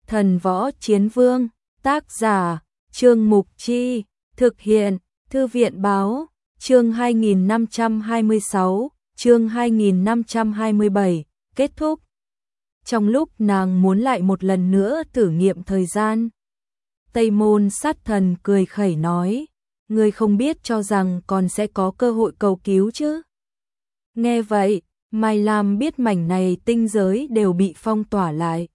Thần Võ Chiến Vương, tác giả, Trương Mục Chi, thực hiện, Thư viện Báo, chương 2526, chương 2527, kết thúc. Trong lúc nàng muốn lại một lần nữa thử nghiệm thời gian, Tây Môn Sát Thần cười khẩy nói, ngươi không biết cho rằng còn sẽ có cơ hội cầu cứu chứ. Nghe vậy, Mai Lam biết mảnh này tinh giới đều bị phong tỏa lại.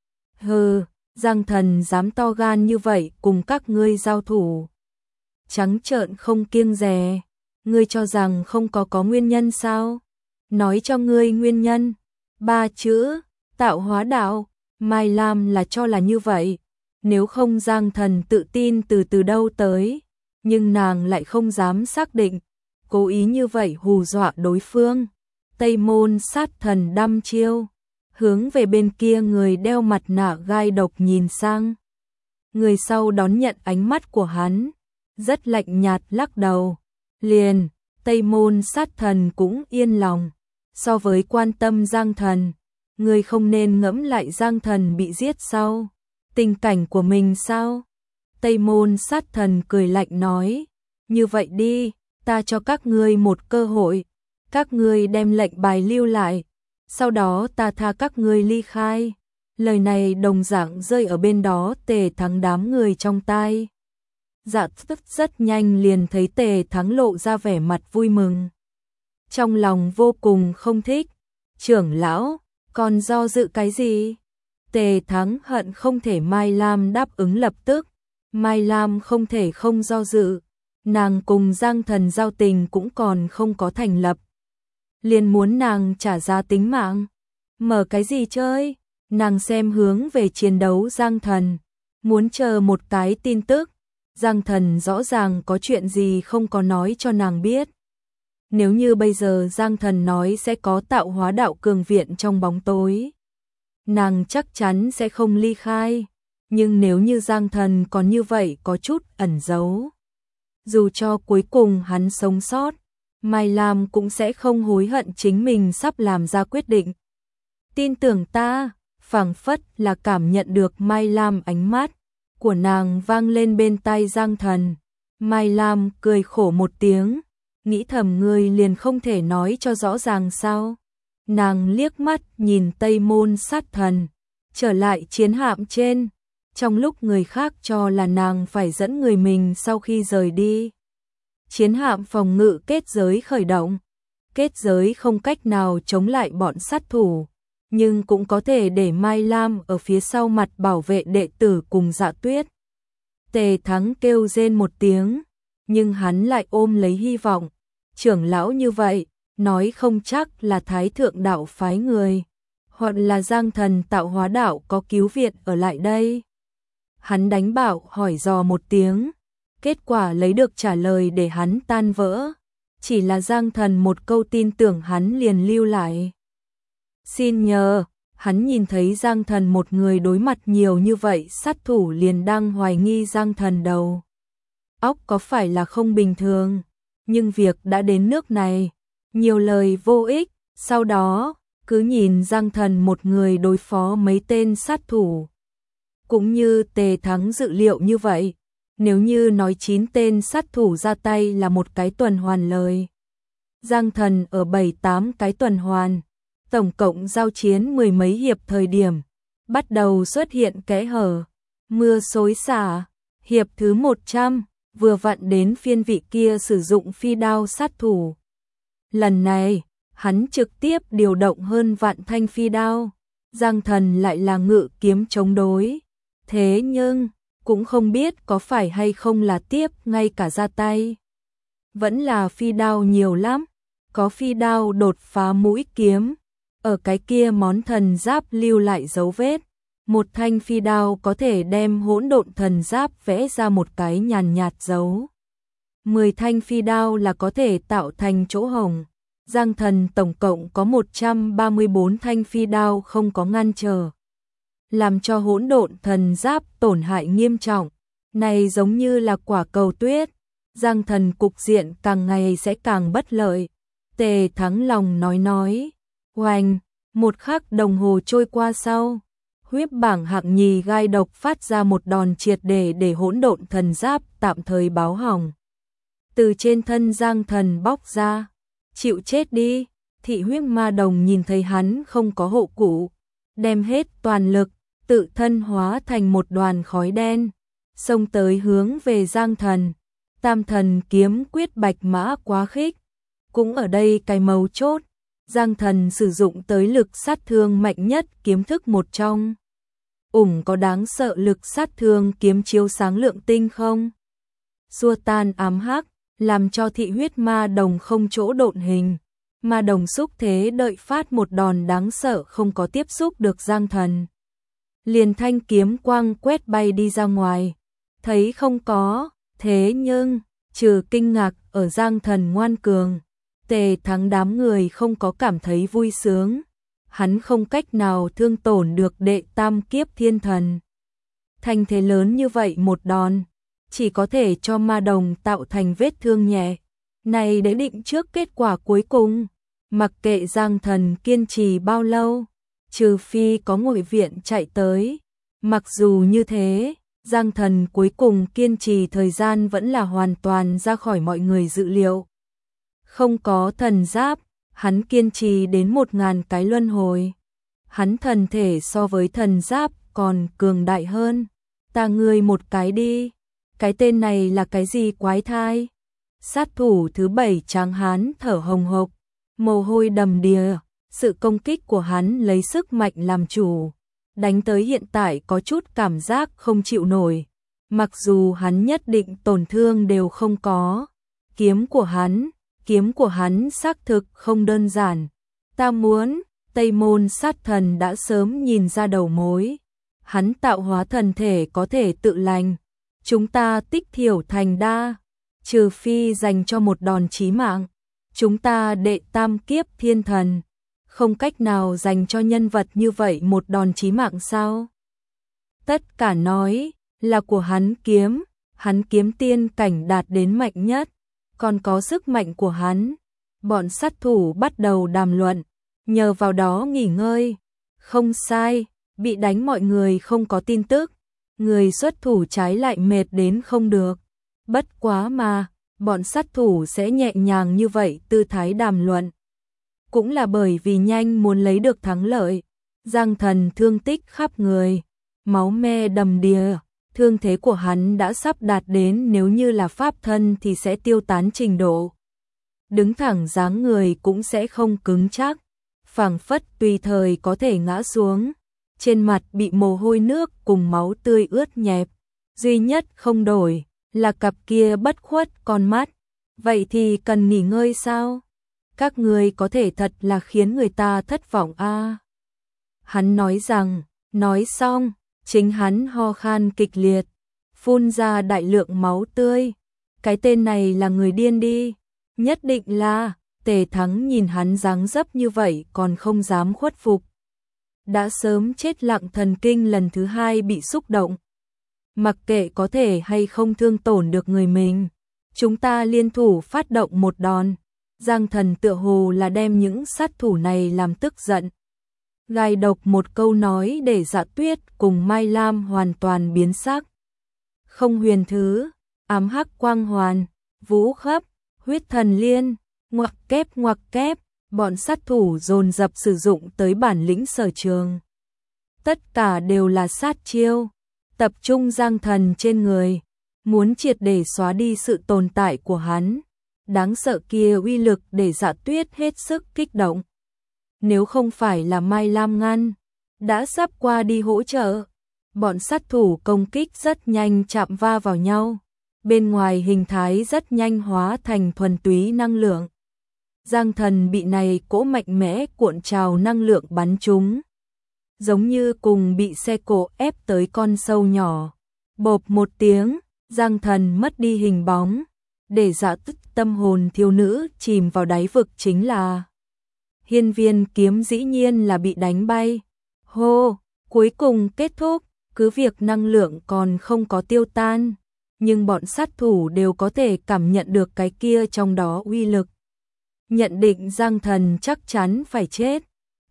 Hừ, Giang Thần dám to gan như vậy cùng các ngươi giao thủ. Trắng trợn không kiêng dè, ngươi cho rằng không có nguyên nhân sao? Nói cho ngươi nguyên nhân, 3 chữ, tạo hóa đạo. Mai Lam là cho là như vậy, nếu không Giang Thần tự tin từ đâu tới, nhưng nàng lại không dám xác định, cố ý như vậy hù dọa đối phương. Tây Môn Sát Thần đăm chiêu, hướng về bên kia người đeo mặt nạ gai độc nhìn sang. Người sau đón nhận ánh mắt của hắn, rất lạnh nhạt lắc đầu. Liền, Tây Môn Sát Thần cũng yên lòng. So với quan tâm Giang Thần, người không nên ngẫm lại Giang Thần bị giết sau tình cảnh của mình sao? Tây Môn Sát Thần cười lạnh nói, như vậy đi, ta cho các ngươi một cơ hội, các ngươi đem lệnh bài lưu lại, sau đó ta tha các ngươi ly khai. Lời này đồng dạng rơi ở bên đó Tề Thắng đám người trong tai. Dạ tức rất nhanh liền thấy Tề Thắng lộ ra vẻ mặt vui mừng. Trong lòng vô cùng không thích, trưởng lão, còn do dự cái gì? Tề Thắng hận không thể Mai Lam đáp ứng lập tức, Mai Lam không thể không do dự, nàng cùng Giang Thần giao tình cũng còn không có thành lập. Liền muốn nàng trả giá tính mạng, mở cái gì chơi, nàng xem hướng về chiến đấu Giang Thần, muốn chờ một cái tin tức, Giang Thần rõ ràng có chuyện gì không có nói cho nàng biết. Nếu như bây giờ Giang Thần nói sẽ có tạo hóa đạo cường viện trong bóng tối, nàng chắc chắn sẽ không ly khai, nhưng nếu như Giang Thần còn như vậy có chút ẩn giấu, dù cho cuối cùng hắn sống sót, Mai Lam cũng sẽ không hối hận chính mình sắp làm ra quyết định. Tin tưởng ta, phảng phất là cảm nhận được Mai Lam ánh mắt của nàng vang lên bên tai Giang Thần. Mai Lam cười khổ một tiếng, nghĩ thầm ngươi liền không thể nói cho rõ ràng sao. Nàng liếc mắt nhìn Tây Môn Sát Thần, trở lại chiến hạm trên, trong lúc người khác cho là nàng phải dẫn người mình sau khi rời đi. Chiến hạm phòng ngự kết giới khởi động, kết giới không cách nào chống lại bọn sát thủ, nhưng cũng có thể để Mai Lam ở phía sau mặt bảo vệ đệ tử cùng Dạ Tuyết. Tề Thắng kêu rên một tiếng, nhưng hắn lại ôm lấy hy vọng, trưởng lão như vậy, nói không chắc là Thái Thượng đạo phái người, hoặc là Giang Thần tạo hóa đạo có cứu viện ở lại đây. Hắn đánh bảo hỏi dò một tiếng, kết quả lấy được trả lời để hắn tan vỡ, chỉ là Giang Thần một câu tin tưởng hắn liền lưu lại. Xin nhờ, hắn nhìn thấy Giang Thần một người đối mặt nhiều như vậy, sát thủ liền đang hoài nghi Giang Thần đầu óc có phải là không bình thường, nhưng việc đã đến nước này, nhiều lời vô ích, sau đó cứ nhìn Giang Thần một người đối phó mấy tên sát thủ. Cũng như Tề Thắng dự liệu như vậy, nếu như nói 9 tên sát thủ ra tay là một cái tuần hoàn lời, Giang Thần ở 7-8 cái tuần hoàn, tổng cộng giao chiến mười mấy hiệp thời điểm, bắt đầu xuất hiện kẽ hở, mưa xối xả, hiệp thứ 100, vừa vặn đến phiên vị kia sử dụng phi đao sát thủ. Lần này, hắn trực tiếp điều động hơn vạn thanh phi đao, Giang Thần lại là ngự kiếm chống đối. Thế nhưng, cũng không biết có phải hay không là tiếp ngay cả ra tay. Vẫn là phi đao nhiều lắm, có phi đao đột phá mũi kiếm, ở cái kia món thần giáp lưu lại dấu vết. Một thanh phi đao có thể đem hỗn độn thần giáp vẽ ra một cái nhàn nhạt dấu. 10 thanh phi đao là có thể tạo thành chỗ hổng. Giang Thần tổng cộng có 134 thanh phi đao không có ngăn trở, làm cho hỗn độn thần giáp tổn hại nghiêm trọng. Này giống như là quả cầu tuyết, Giang Thần cục diện càng ngày sẽ càng bất lợi. Tề Thắng lòng nói, oanh, một khắc đồng hồ trôi qua sau, Huyết bảng hạng nhì gai độc phát ra một đòn triệt để hỗn độn thần giáp tạm thời báo hỏng. Từ trên thân Giang Thần bóc ra, chịu chết đi. Thị huyết ma đồng nhìn thấy hắn không có hộ cụ, đem hết toàn lực, tự thân hóa thành một đoàn khói đen, xông tới hướng về Giang Thần. Tam thần kiếm quyết bạch mã quá khích. Cũng ở đây cái mấu chốt, Giang Thần sử dụng tới lực sát thương mạnh nhất kiếm thức một trong. Có đáng sợ lực sát thương kiếm chiếu sáng lượng tinh không? Xua tan ám hắc, làm cho thị huyết ma đồng không chỗ độn hình. Ma đồng xúc thế đợi phát một đòn đáng sợ không có tiếp xúc được Giang Thần. Liền thanh kiếm quang quét bay đi ra ngoài. Thấy không có, thế nhưng, trừ kinh ngạc ở Giang Thần ngoan cường, Tề Thắng đám người không có cảm thấy vui sướng. Hắn không cách nào thương tổn được đệ tam kiếp thiên thần. Thành thế lớn như vậy một đòn, chỉ có thể cho ma đồng tạo thành vết thương nhẹ. Này để định trước kết quả cuối cùng, mặc kệ Giang Thần kiên trì bao lâu, trừ phi có ngụy viện chạy tới. Mặc dù như thế, Giang Thần cuối cùng kiên trì thời gian vẫn là hoàn toàn ra khỏi mọi người dự liệu. Không có thần giáp, hắn kiên trì đến 1000 cái luân hồi. Hắn thần thể so với thần giáp còn cường đại hơn. Ta ngươi một cái đi. Cái tên này là cái gì quái thai? Sát thủ thứ 7 tráng hán thở hồng hộc, mồ hôi đầm đìa. Sự công kích của hắn lấy sức mạnh làm chủ. Đánh tới hiện tại có chút cảm giác không chịu nổi. Mặc dù hắn nhất định tổn thương đều không có. Kiếm của hắn xác thực không đơn giản. Ta muốn, Tây Môn sát thần đã sớm nhìn ra đầu mối. Hắn tạo hóa thần thể có thể tự lành. Chúng ta tích thiểu thành đa, trừ phi dành cho một đòn chí mạng. Chúng ta đệ tam kiếp thiên thần, không cách nào dành cho nhân vật như vậy một đòn chí mạng sao? Tất cả nói là của hắn kiếm tiên cảnh đạt đến mạnh nhất, còn có sức mạnh của hắn. Bọn sát thủ bắt đầu đàm luận, nhờ vào đó nghỉ ngơi. Không sai, bị đánh mọi người không có tin tức, người xuất thủ trái lại mệt đến không được. Bất quá mà, bọn sát thủ sẽ nhẹ nhàng như vậy tư thái đàm luận. Cũng là bởi vì nhanh muốn lấy được thắng lợi. Giang Thần thương tích khắp người, máu me đầm đìa, thương thế của hắn đã sắp đạt đến nếu như là pháp thân thì sẽ tiêu tán trình độ. Đứng thẳng dáng người cũng sẽ không cứng chắc, phảng phất tùy thời có thể ngã xuống. Trên mặt bị mồ hôi nước cùng máu tươi ướt nhẹp, duy nhất không đổi là cặp kia bất khuất con mắt. Vậy thì cần nghỉ ngơi sao? Các người có thể thật là khiến người ta thất vọng a. Hắn nói xong, chính hắn ho khan kịch liệt, phun ra đại lượng máu tươi. Cái tên này là người điên đi, nhất định là. Tề Thắng nhìn hắn dáng dấp như vậy còn không dám khuất phục. Đã sớm chết lặng thần kinh lần thứ 2 bị xúc động. Mặc kệ có thể hay không thương tổn được người mình, chúng ta liên thủ phát động một đòn. Giang Thần tựa hồ là đem những sát thủ này làm tức giận. Gai độc một câu nói để Dạ Tuyết cùng Mai Lam hoàn toàn biến sắc. Không huyền thứ, ám hắc quang hoàn, vũ khắp, huyết thần liên, ngoặc kép, bọn sát thủ dồn dập sử dụng tới bản lĩnh sở trường. Tất cả đều là sát chiêu, tập trung Giang Thần trên người, muốn triệt để xóa đi sự tồn tại của hắn. Đáng sợ kia uy lực để Dạ Tuyết hết sức kích động. Nếu không phải là Mai Lam ngăn, đã sắp qua đi hỗ trợ. Bọn sát thủ công kích rất nhanh chạm va vào nhau. Bên ngoài hình thái rất nhanh hóa thành thuần túy năng lượng. Giang Thần bị này cỗ mạnh mẽ cuộn trào năng lượng bắn trúng. Giống như cùng bị xe cộ ép tới con sâu nhỏ. Bộp một tiếng, Giang Thần mất đi hình bóng. Để Dạ Tuyết tâm hồn thiếu nữ chìm vào đáy vực chính là hiên viên kiếm dĩ nhiên là bị đánh bay. Hô, cuối cùng kết thúc, cứ việc năng lượng còn không có tiêu tan, nhưng bọn sát thủ đều có thể cảm nhận được cái kia trong đó uy lực. Nhận định Giang Thần chắc chắn phải chết.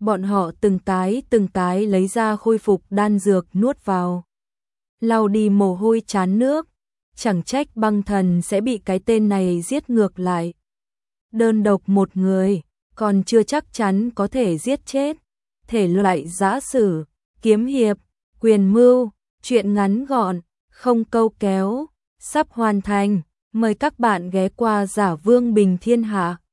Bọn họ từng cái lấy ra khôi phục đan dược nuốt vào. Lau đi mồ hôi trán nước, chẳng trách băng thần sẽ bị cái tên này giết ngược lại. Đơn độc một người, còn chưa chắc chắn có thể giết chết. Thể loại giã sử, kiếm hiệp, quyền mưu, truyện ngắn gọn, không câu kéo, sắp hoàn thành. Mời các bạn ghé qua Giả Vương Bình Thiên Hạ.